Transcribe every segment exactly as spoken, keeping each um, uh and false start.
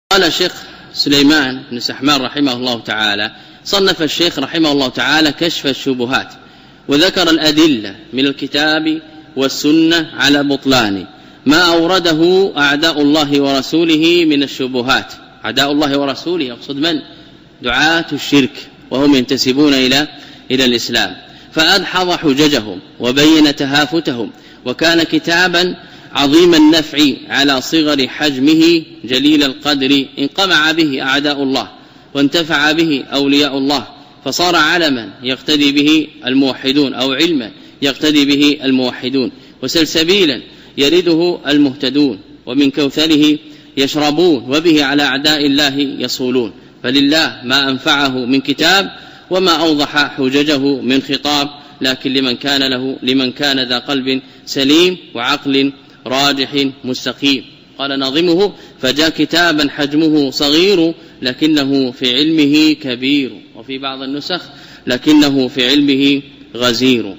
قال الشيخ سليمان بن سحمان رحمه الله تعالى: صنف الشيخ رحمه الله تعالى كشف الشبهات، وذكر الأدلة من الكتاب والسنة على بطلان ما أورده أعداء الله ورسوله من الشبهات. أعداء الله ورسوله يقصد من؟ دعاة الشرك، وهم ينتسبون إلى إلى الإسلام، فأدحض حججهم وبين تهافتهم، وكان كتابا عظيم النفع على صغر حجمه جليل القدر، انقمع به أعداء الله وانتفع به أولياء الله، فصار علما يقتدي به الموحدون أو علما يقتدي به الموحدون، وسلسبيلا يرده المهتدون، ومن كوثره يشربون، وبه على أعداء الله يصولون. فلله ما أنفعه من كتاب، وما أوضح حججه من خطاب، لكن لمن كان له لمن كان ذا قلب سليم وعقل راجح مستقيم. قال ناظمه: فجاء كتابا حجمه صغير لكنه في علمه كبير، وفي بعض النسخ لكنه في علمه غزير.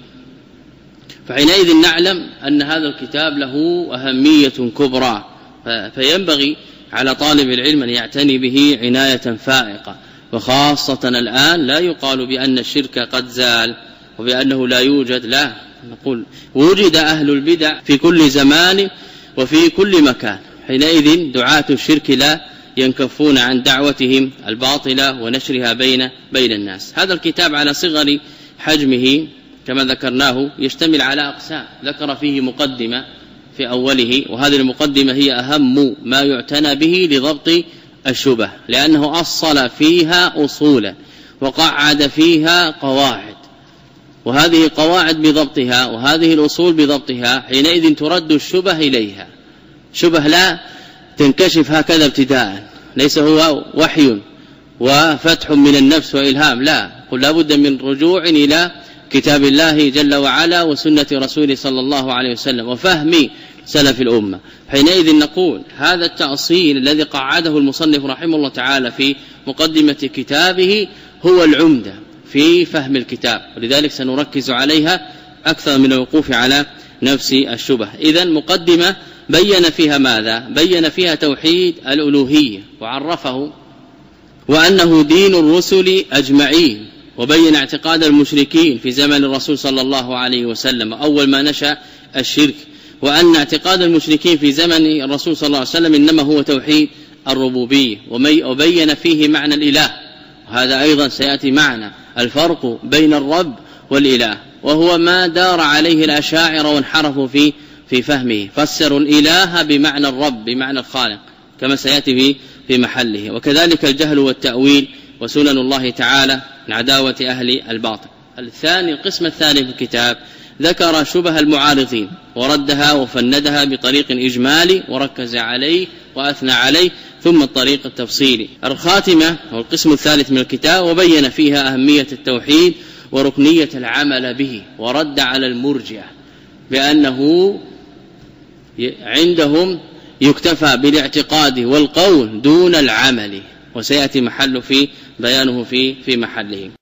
فحينئذ نعلم أن هذا الكتاب له أهمية كبرى، فينبغي على طالب العلم أن يعتني به عناية فائقة، وخاصة الآن لا يقال بأن الشرك قد زال وبأنه لا يوجد، لا، نقول وجد أهل البدع في كل زمان وفي كل مكان. حينئذ دعاة الشرك لا ينكفون عن دعوتهم الباطلة ونشرها بين بين الناس. هذا الكتاب على صغر حجمه كما ذكرناه يشتمل على أقسام، ذكر فيه مقدمة في أوله، وهذه المقدمة هي أهم ما يعتنى به لضبط الشبه، لأنه أصل فيها أصولا وقعد فيها قواعد، وهذه قواعد بضبطها وهذه الأصول بضبطها حينئذ ترد الشبه إليها. شبه لا تنكشف هكذا ابتداء، ليس هو وحي وفتح من النفس وإلهام، لا، قل لا بد من رجوع إلى كتاب الله جل وعلا وسنة رسوله صلى الله عليه وسلم وفهم سلف الأمة. حينئذ نقول هذا التأصيل الذي قعده المصنف رحمه الله تعالى في مقدمة كتابه هو العمدة في فهم الكتاب، ولذلك سنركز عليها أكثر من الوقوف على نفس الشبه. إذن مقدمة بين فيها ماذا؟ بين فيها توحيد الألوهية وعرفه وأنه دين الرسل أجمعين، وبين اعتقاد المشركين في زمن الرسول صلى الله عليه وسلم أول ما نشأ الشرك، وأن اعتقاد المشركين في زمن الرسول صلى الله عليه وسلم إنما هو توحيد الربوبية، وبين فيه معنى الإله، وهذا أيضا سيأتي معنا الفرق بين الرب والإله، وهو ما دار عليه الأشاعرة وانحرفوا في في فهمه، فسروا الإله بمعنى الرب بمعنى الخالق كما سيأتي في في محله. وكذلك الجهل والتأويل وسنن الله تعالى من عداوة أهل الباطل. الثاني القسم الثاني في الكتاب ذكر شبه المعارضين وردها وفندها بطريق إجمالي وركز عليه وأثنى عليه، ثم الطريق التفصيلي. الخاتمة والقسم الثالث من الكتاب وبين فيها أهمية التوحيد وركنية العمل به، ورد على المرجئة بأنه عندهم يكتفى بالاعتقاد والقول دون العمل، وسيأتي محل في بيانه في في محله.